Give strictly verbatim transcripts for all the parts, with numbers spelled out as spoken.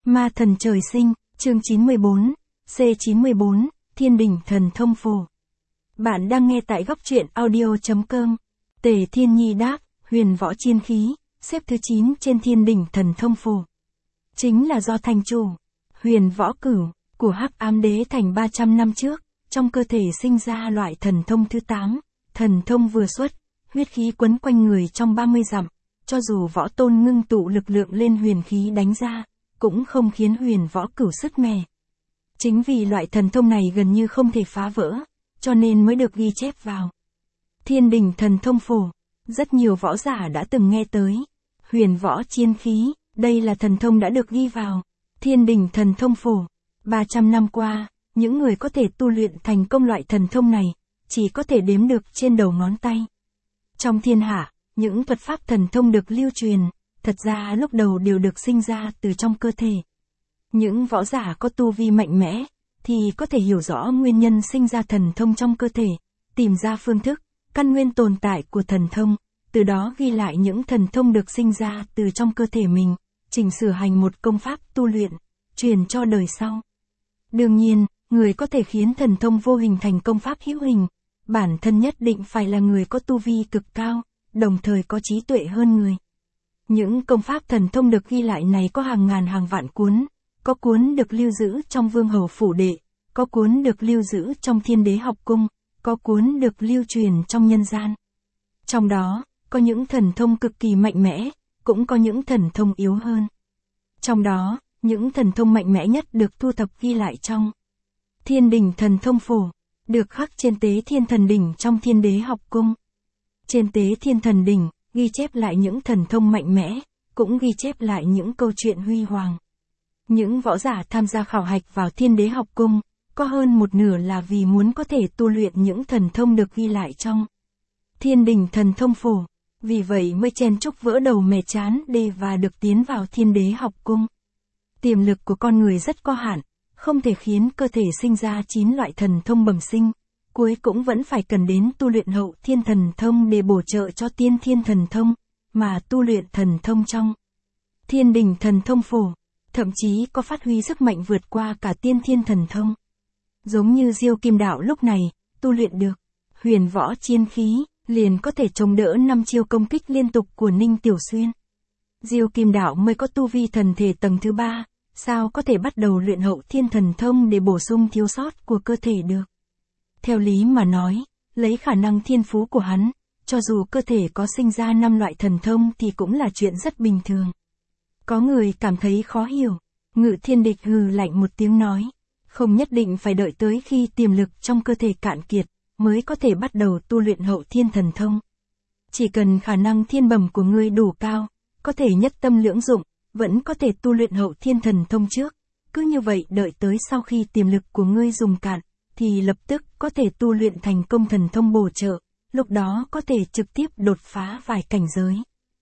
Ma thần trời sinh, chương chín mươi bốn, C chín mươi bốn, Thiên đỉnh thần thông phổ. Bạn đang nghe tại góc truyện audio chấm com. Tề Thiên Nhi đáp, huyền võ chiên khí, xếp thứ chín trên thiên đỉnh thần thông phổ. Chính là do thành chủ, huyền võ cửu, của Hắc Ám Đế thành ba trăm năm trước, trong cơ thể sinh ra loại thần thông thứ tám, thần thông vừa xuất, huyết khí quấn quanh người trong ba mươi dặm, cho dù võ tôn ngưng tụ lực lượng lên huyền khí đánh ra, cũng không khiến huyền võ cửu sứt mẻ. Chính vì loại thần thông này gần như không thể phá vỡ, cho nên mới được ghi chép vào Thiên đỉnh thần thông phổ. Rất nhiều võ giả đã từng nghe tới huyền võ chiên khí, đây là thần thông đã được ghi vào Thiên đỉnh thần thông phổ. ba trăm năm qua, những người có thể tu luyện thành công loại thần thông này, chỉ có thể đếm được trên đầu ngón tay. Trong thiên hạ, những thuật pháp thần thông được lưu truyền, thật ra lúc đầu đều được sinh ra từ trong cơ thể. Những võ giả có tu vi mạnh mẽ, thì có thể hiểu rõ nguyên nhân sinh ra thần thông trong cơ thể, tìm ra phương thức, căn nguyên tồn tại của thần thông, từ đó ghi lại những thần thông được sinh ra từ trong cơ thể mình, chỉnh sửa hành một công pháp tu luyện, truyền cho đời sau. Đương nhiên, người có thể khiến thần thông vô hình thành công pháp hữu hình, bản thân nhất định phải là người có tu vi cực cao, đồng thời có trí tuệ hơn người. Những công pháp thần thông được ghi lại này có hàng ngàn hàng vạn cuốn, có cuốn được lưu giữ trong vương hầu phủ đệ, có cuốn được lưu giữ trong thiên đế học cung, có cuốn được lưu truyền trong nhân gian. Trong đó, có những thần thông cực kỳ mạnh mẽ, cũng có những thần thông yếu hơn. Trong đó, những thần thông mạnh mẽ nhất được thu thập ghi lại trong Thiên đỉnh thần thông phổ, được khắc trên tế thiên thần đỉnh trong thiên đế học cung. Trên tế thiên thần đỉnh, ghi chép lại những thần thông mạnh mẽ, cũng ghi chép lại những câu chuyện huy hoàng. Những võ giả tham gia khảo hạch vào thiên đế học cung, có hơn một nửa là vì muốn có thể tu luyện những thần thông được ghi lại trong Thiên đỉnh thần thông phổ, vì vậy mới chen chúc vỡ đầu mẻ trán để và được tiến vào thiên đế học cung. Tiềm lực của con người rất có hạn, không thể khiến cơ thể sinh ra chín loại thần thông bẩm sinh, cuối cũng vẫn phải cần đến tu luyện hậu thiên thần thông để bổ trợ cho tiên thiên thần thông, mà tu luyện thần thông trong Thiên đỉnh thần thông phổ, thậm chí có phát huy sức mạnh vượt qua cả tiên thiên thần thông. Giống như Diêu Kim Đạo lúc này, tu luyện được huyền võ chiên khí, liền có thể chống đỡ năm chiêu công kích liên tục của Ninh Tiểu Xuyên. Diêu Kim Đạo mới có tu vi thần thể tầng thứ ba, sao có thể bắt đầu luyện hậu thiên thần thông để bổ sung thiếu sót của cơ thể được. Theo lý mà nói, lấy khả năng thiên phú của hắn, cho dù cơ thể có sinh ra năm loại thần thông thì cũng là chuyện rất bình thường. Có người cảm thấy khó hiểu, Ngự Thiên Địch hừ lạnh một tiếng nói, không nhất định phải đợi tới khi tiềm lực trong cơ thể cạn kiệt, mới có thể bắt đầu tu luyện hậu thiên thần thông. Chỉ cần khả năng thiên bẩm của ngươi đủ cao, có thể nhất tâm lưỡng dụng, vẫn có thể tu luyện hậu thiên thần thông trước, cứ như vậy đợi tới sau khi tiềm lực của ngươi dùng cạn, thì lập tức có thể tu luyện thành công thần thông bổ trợ, lúc đó có thể trực tiếp đột phá vài cảnh giới.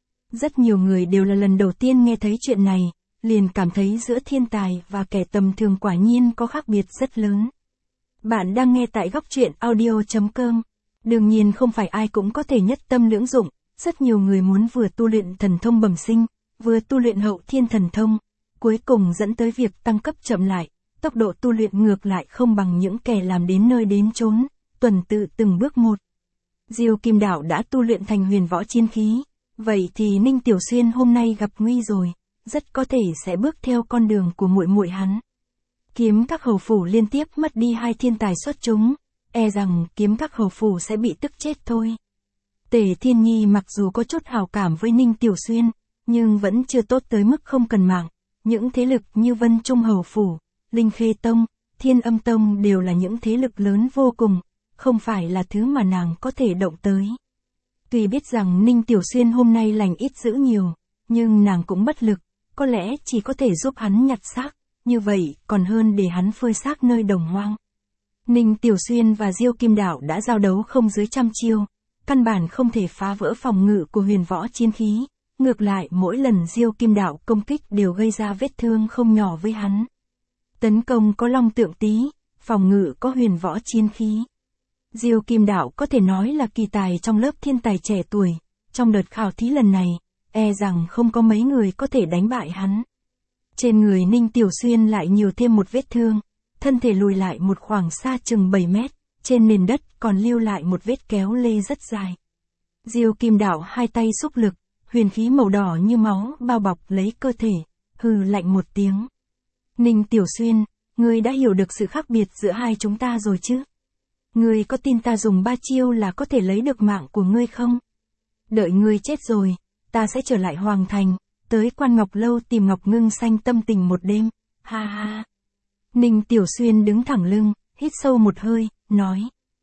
Rất nhiều người đều là lần đầu tiên nghe thấy chuyện này, liền cảm thấy giữa thiên tài và kẻ tầm thường quả nhiên có khác biệt rất lớn. Bạn đang nghe tại góc truyện audio chấm com. Đương nhiên không phải ai cũng có thể nhất tâm lưỡng dụng, rất nhiều người muốn vừa tu luyện thần thông bẩm sinh, vừa tu luyện hậu thiên thần thông, cuối cùng dẫn tới việc tăng cấp chậm lại, tốc độ tu luyện ngược lại không bằng những kẻ làm đến nơi đến chốn, tuần tự từng bước một. Diêu Kim Đạo đã tu luyện thành huyền võ chiên khí, vậy thì Ninh Tiểu Xuyên hôm nay gặp nguy rồi, rất có thể sẽ bước theo con đường của muội muội hắn. Kiếm Các hầu phủ liên tiếp mất đi hai thiên tài xuất chúng, e rằng Kiếm Các hầu phủ sẽ bị tức chết thôi. Tề Thiên Nhi mặc dù có chút hảo cảm với Ninh Tiểu Xuyên, nhưng vẫn chưa tốt tới mức không cần mạng. Những thế lực như Vân Trung hầu phủ, Linh Khê Tông, Thiên Âm Tông đều là những thế lực lớn vô cùng, không phải là thứ mà nàng có thể động tới. Tuy biết rằng Ninh Tiểu Xuyên hôm nay lành ít dữ nhiều, nhưng nàng cũng bất lực, có lẽ chỉ có thể giúp hắn nhặt xác, như vậy còn hơn để hắn phơi xác nơi đồng hoang. Ninh Tiểu Xuyên và Diêu Kim Đạo đã giao đấu không dưới trăm chiêu, căn bản không thể phá vỡ phòng ngự của huyền võ chiên khí, ngược lại mỗi lần Diêu Kim Đạo công kích đều gây ra vết thương không nhỏ với hắn. Tấn công có long tượng tý, phòng ngự có huyền võ chiên khí. Diêu Kim Đạo có thể nói là kỳ tài trong lớp thiên tài trẻ tuổi, trong đợt khảo thí lần này, e rằng không có mấy người có thể đánh bại hắn. Trên người Ninh Tiểu Xuyên lại nhiều thêm một vết thương, thân thể lùi lại một khoảng xa chừng bảy mét, trên nền đất còn lưu lại một vết kéo lê rất dài. Diêu Kim Đạo hai tay xúc lực, huyền khí màu đỏ như máu bao bọc lấy cơ thể, hừ lạnh một tiếng. Ninh Tiểu Xuyên, ngươi đã hiểu được sự khác biệt giữa hai chúng ta rồi chứ? Ngươi có tin ta dùng ba chiêu là có thể lấy được mạng của ngươi không? Đợi ngươi chết rồi, ta sẽ trở lại Hoàng Thành, tới Quan Ngọc Lâu tìm Ngọc Ngưng Xanh tâm tình một đêm, ha ha. Ninh Tiểu Xuyên đứng thẳng lưng, hít sâu một hơi, nói.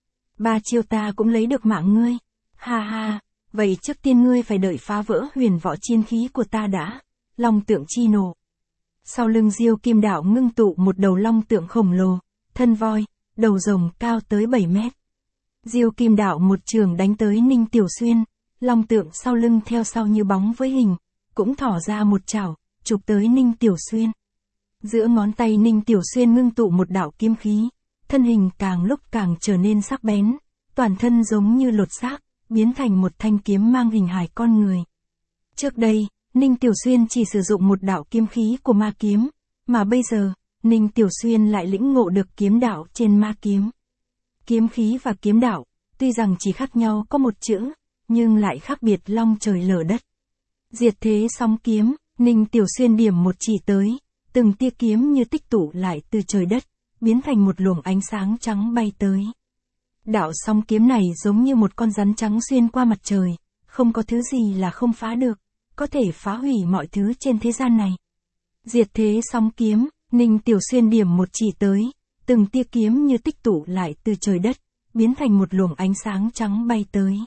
Ba chiêu ta cũng lấy được mạng ngươi, ha ha, vậy trước tiên ngươi phải đợi phá vỡ huyền võ chiên khí của ta đã, long tượng chi nổ. Sau lưng Diêu Kim Đạo ngưng tụ một đầu long tượng khổng lồ, thân voi, đầu rồng cao tới bảy mét. Diêu Kim Đạo một trường đánh tới Ninh Tiểu Xuyên, long tượng sau lưng theo sau như bóng với hình, cũng thỏ ra một chảo, chụp tới Ninh Tiểu Xuyên. Giữa ngón tay Ninh Tiểu Xuyên ngưng tụ một đạo kiếm khí, thân hình càng lúc càng trở nên sắc bén, toàn thân giống như lột xác, biến thành một thanh kiếm mang hình hài con người. Trước đây, Ninh Tiểu Xuyên chỉ sử dụng một đạo kiếm khí của ma kiếm, mà bây giờ, Ninh Tiểu Xuyên lại lĩnh ngộ được kiếm đạo trên ma kiếm. Kiếm khí và kiếm đạo, tuy rằng chỉ khác nhau có một chữ, nhưng lại khác biệt long trời lở đất. Diệt thế sóng kiếm, Ninh Tiểu Xuyên điểm một chỉ tới, từng tia kiếm như tích tụ lại từ trời đất, biến thành một luồng ánh sáng trắng bay tới. Đạo sóng kiếm này giống như một con rắn trắng xuyên qua mặt trời, không có thứ gì là không phá được, có thể phá hủy mọi thứ trên thế gian này. Diệt thế sóng kiếm, Ninh Tiểu Xuyên điểm một chỉ tới, từng tia kiếm như tích tụ lại từ trời đất, biến thành một luồng ánh sáng trắng bay tới.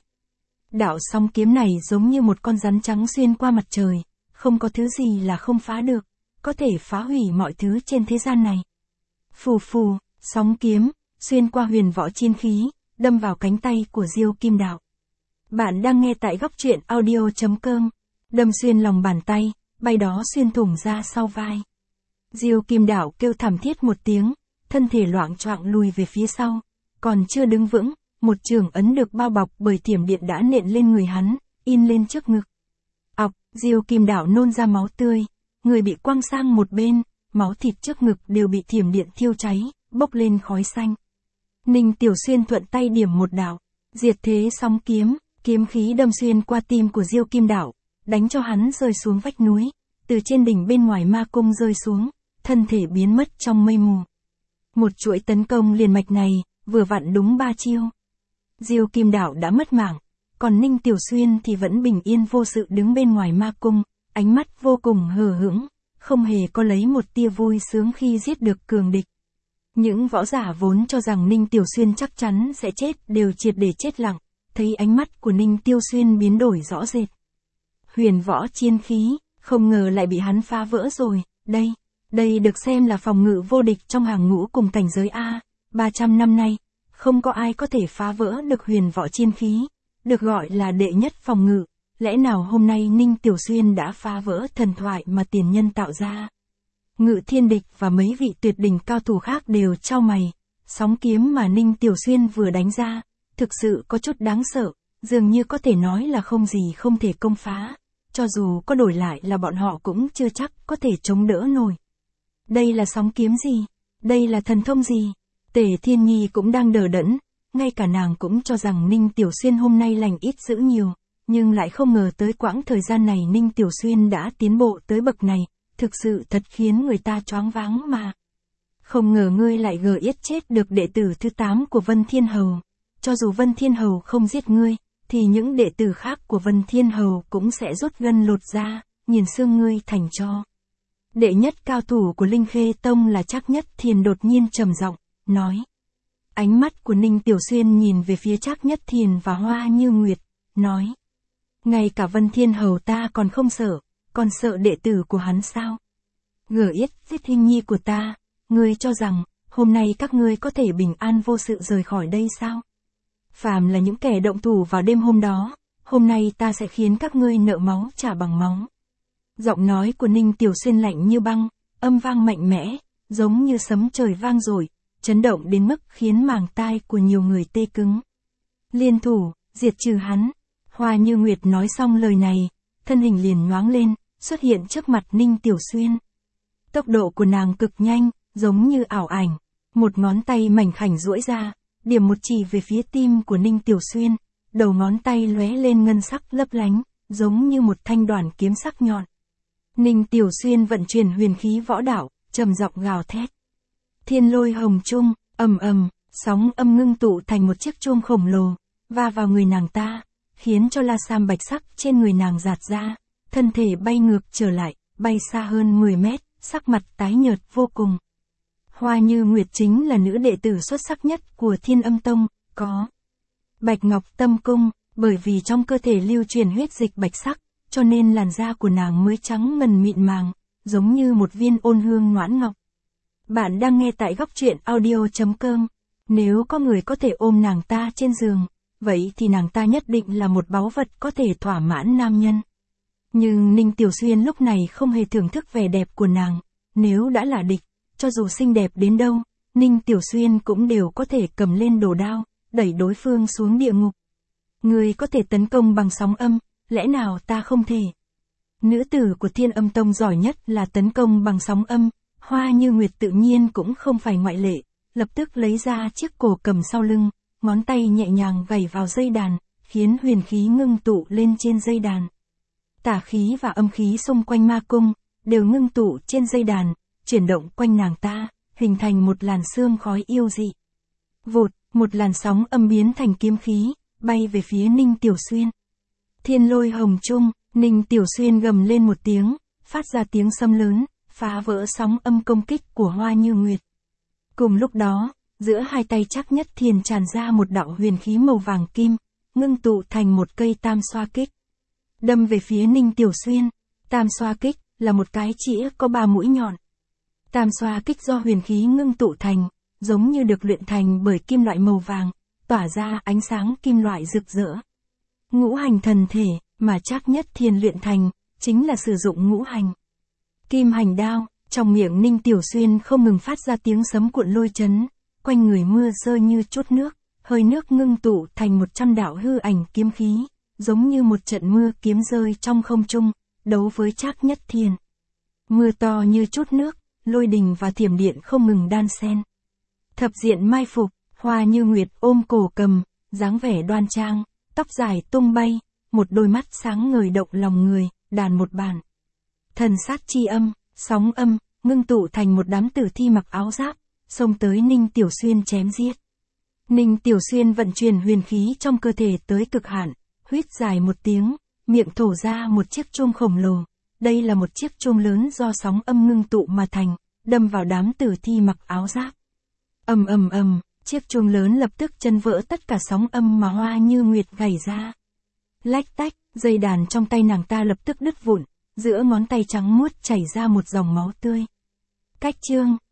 Đạo sóng kiếm này giống như một con rắn trắng xuyên qua mặt trời, không có thứ gì là không phá được, có thể phá hủy mọi thứ trên thế gian này. Phù phù, sóng kiếm, xuyên qua huyền võ chiên khí, đâm vào cánh tay của Diêu Kim Đạo. Bạn đang nghe tại góc truyện audio chấm com, đâm xuyên lòng bàn tay, bay đó xuyên thủng ra sau vai. Diêu Kim Đạo kêu thảm thiết một tiếng, thân thể loạng choạng lùi về phía sau, còn chưa đứng vững, một trường ấn được bao bọc bởi thiểm điện đã nện lên người hắn, in lên trước ngực. Ọc, Diêu Kim Đạo nôn ra máu tươi, người bị quăng sang một bên, máu thịt trước ngực đều bị thiểm điện thiêu cháy, bốc lên khói xanh. Ninh Tiểu Xuyên thuận tay điểm một đạo, diệt thế sóng kiếm, kiếm khí đâm xuyên qua tim của Diêu Kim Đạo, đánh cho hắn rơi xuống vách núi, từ trên đỉnh bên ngoài ma cung rơi xuống, thân thể biến mất trong mây mù. Một chuỗi tấn công liền mạch này, vừa vặn đúng ba chiêu. Diêu Kim Đạo đã mất mạng, còn Ninh Tiểu Xuyên thì vẫn bình yên vô sự đứng bên ngoài ma cung, ánh mắt vô cùng hờ hững, không hề có lấy một tia vui sướng khi giết được cường địch. Những võ giả vốn cho rằng Ninh Tiểu Xuyên chắc chắn sẽ chết đều triệt để chết lặng, thấy ánh mắt của Ninh Tiểu Xuyên biến đổi rõ rệt. Huyền võ chiên khí, không ngờ lại bị hắn phá vỡ rồi, đây, đây được xem là phòng ngự vô địch trong hàng ngũ cùng cảnh giới A, ba trăm năm nay, không có ai có thể phá vỡ được huyền võ chiên khí, được gọi là đệ nhất phòng ngự, lẽ nào hôm nay Ninh Tiểu Xuyên đã phá vỡ thần thoại mà tiền nhân tạo ra. Ngự Thiên Địch và mấy vị tuyệt đỉnh cao thủ khác đều chau mày, sóng kiếm mà Ninh Tiểu Xuyên vừa đánh ra, thực sự có chút đáng sợ, dường như có thể nói là không gì không thể công phá, cho dù có đổi lại là bọn họ cũng chưa chắc có thể chống đỡ nổi. Đây là sóng kiếm gì? Đây là thần thông gì? Tề Thiên Nhi cũng đang đờ đẫn, ngay cả nàng cũng cho rằng Ninh Tiểu Xuyên hôm nay lành ít dữ nhiều, nhưng lại không ngờ tới quãng thời gian này Ninh Tiểu Xuyên đã tiến bộ tới bậc này, thực sự thật khiến người ta choáng váng mà. Không ngờ ngươi lại gờ yết chết được đệ tử thứ tám của Vân Thiên Hầu, cho dù Vân Thiên Hầu không giết ngươi, thì những đệ tử khác của Vân Thiên Hầu cũng sẽ rút gân lột da, nhìn xương ngươi thành tro. Đệ nhất cao thủ của Linh Khê Tông là Trác Nhất Thiền đột nhiên trầm giọng nói. Ánh mắt của Ninh Tiểu Xuyên nhìn về phía Trác Nhất Thiền và Hoa Như Nguyệt, nói. Ngay cả Vân Thiên Hầu ta còn không sợ, còn sợ đệ tử của hắn sao? Gở yết giết hình nhi của ta, ngươi cho rằng, hôm nay các ngươi có thể bình an vô sự rời khỏi đây sao? Phàm là những kẻ động thủ vào đêm hôm đó, hôm nay ta sẽ khiến các ngươi nợ máu trả bằng máu. Giọng nói của Ninh Tiểu Xuyên lạnh như băng, âm vang mạnh mẽ, giống như sấm trời vang dội, chấn động đến mức khiến màng tai của nhiều người tê cứng. Liên thủ, diệt trừ hắn. Hoa Như Nguyệt nói xong lời này, thân hình liền nhoáng lên, xuất hiện trước mặt Ninh Tiểu Xuyên. Tốc độ của nàng cực nhanh, giống như ảo ảnh. Một ngón tay mảnh khảnh duỗi ra, điểm một chỉ về phía tim của Ninh Tiểu Xuyên, đầu ngón tay lóe lên ngân sắc lấp lánh, giống như một thanh đoản kiếm sắc nhọn. Ninh Tiểu Xuyên vận chuyển huyền khí võ đạo, trầm giọng gào thét. Thiên lôi hồng trung, ầm ầm, sóng âm ngưng tụ thành một chiếc chuông khổng lồ, va vào người nàng ta, khiến cho la sam bạch sắc trên người nàng rạt ra, thân thể bay ngược trở lại, bay xa hơn mười mét, sắc mặt tái nhợt vô cùng. Hoa Như Nguyệt chính là nữ đệ tử xuất sắc nhất của Thiên Âm Tông, có Bạch Ngọc Tâm Cung, bởi vì trong cơ thể lưu truyền huyết dịch bạch sắc, cho nên làn da của nàng mới trắng ngần mịn màng, giống như một viên ôn hương noãn ngọc. Bạn đang nghe tại góc truyện audio chấm com. Nếu có người có thể ôm nàng ta trên giường, vậy thì nàng ta nhất định là một báu vật có thể thỏa mãn nam nhân. Nhưng Ninh Tiểu Xuyên lúc này không hề thưởng thức vẻ đẹp của nàng, nếu đã là địch, cho dù xinh đẹp đến đâu, Ninh Tiểu Xuyên cũng đều có thể cầm lên đồ đao, đẩy đối phương xuống địa ngục. Người có thể tấn công bằng sóng âm, lẽ nào ta không thể? Nữ tử của Thiên Âm Tông giỏi nhất là tấn công bằng sóng âm, Hoa Như Nguyệt tự nhiên cũng không phải ngoại lệ, lập tức lấy ra chiếc cổ cầm sau lưng, ngón tay nhẹ nhàng gảy vào dây đàn, khiến huyền khí ngưng tụ lên trên dây đàn. Tả khí và âm khí xung quanh ma cung, đều ngưng tụ trên dây đàn, chuyển động quanh nàng ta, hình thành một làn sương khói yêu dị. Vụt, một làn sóng âm biến thành kiếm khí, bay về phía Ninh Tiểu Xuyên. Thiên lôi hồng trung, Ninh Tiểu Xuyên gầm lên một tiếng, phát ra tiếng sấm lớn, phá vỡ sóng âm công kích của Hoa Như Nguyệt. Cùng lúc đó, giữa hai tay chắc nhất thiền tràn ra một đạo huyền khí màu vàng kim, ngưng tụ thành một cây tam xoa kích. Đâm về phía Ninh Tiểu Xuyên, tam xoa kích là một cái chĩa có ba mũi nhọn. Tam xoa kích do huyền khí ngưng tụ thành, giống như được luyện thành bởi kim loại màu vàng, tỏa ra ánh sáng kim loại rực rỡ. Ngũ hành thần thể mà Trác Nhất Thiên luyện thành, chính là sử dụng ngũ hành. Kim hành đao, trong miệng Ninh Tiểu Xuyên không ngừng phát ra tiếng sấm cuộn lôi chấn, quanh người mưa rơi như chút nước, hơi nước ngưng tụ thành một trăm đạo hư ảnh kiếm khí, giống như một trận mưa kiếm rơi trong không trung, đấu với Trác Nhất Thiên. Mưa to như chút nước, lôi đình và thiểm điện không ngừng đan xen. Thập diện mai phục, Hoa Như Nguyệt ôm cổ cầm, dáng vẻ đoan trang, tóc dài tung bay, một đôi mắt sáng ngời động lòng người, đàn một bản. Thần sát chi âm, sóng âm, ngưng tụ thành một đám tử thi mặc áo giáp, xông tới Ninh Tiểu Xuyên chém giết. Ninh Tiểu Xuyên vận chuyển huyền khí trong cơ thể tới cực hạn, huýt dài một tiếng, miệng thổ ra một chiếc chuông khổng lồ. Đây là một chiếc chuông lớn do sóng âm ngưng tụ mà thành, đâm vào đám tử thi mặc áo giáp. Ầm ầm ầm, chiếc chuông lớn lập tức chân vỡ tất cả sóng âm mà Hoa Như Nguyệt gảy ra. Lách tách, dây đàn trong tay nàng ta lập tức đứt vụn, giữa ngón tay trắng muốt chảy ra một dòng máu tươi. Cách chương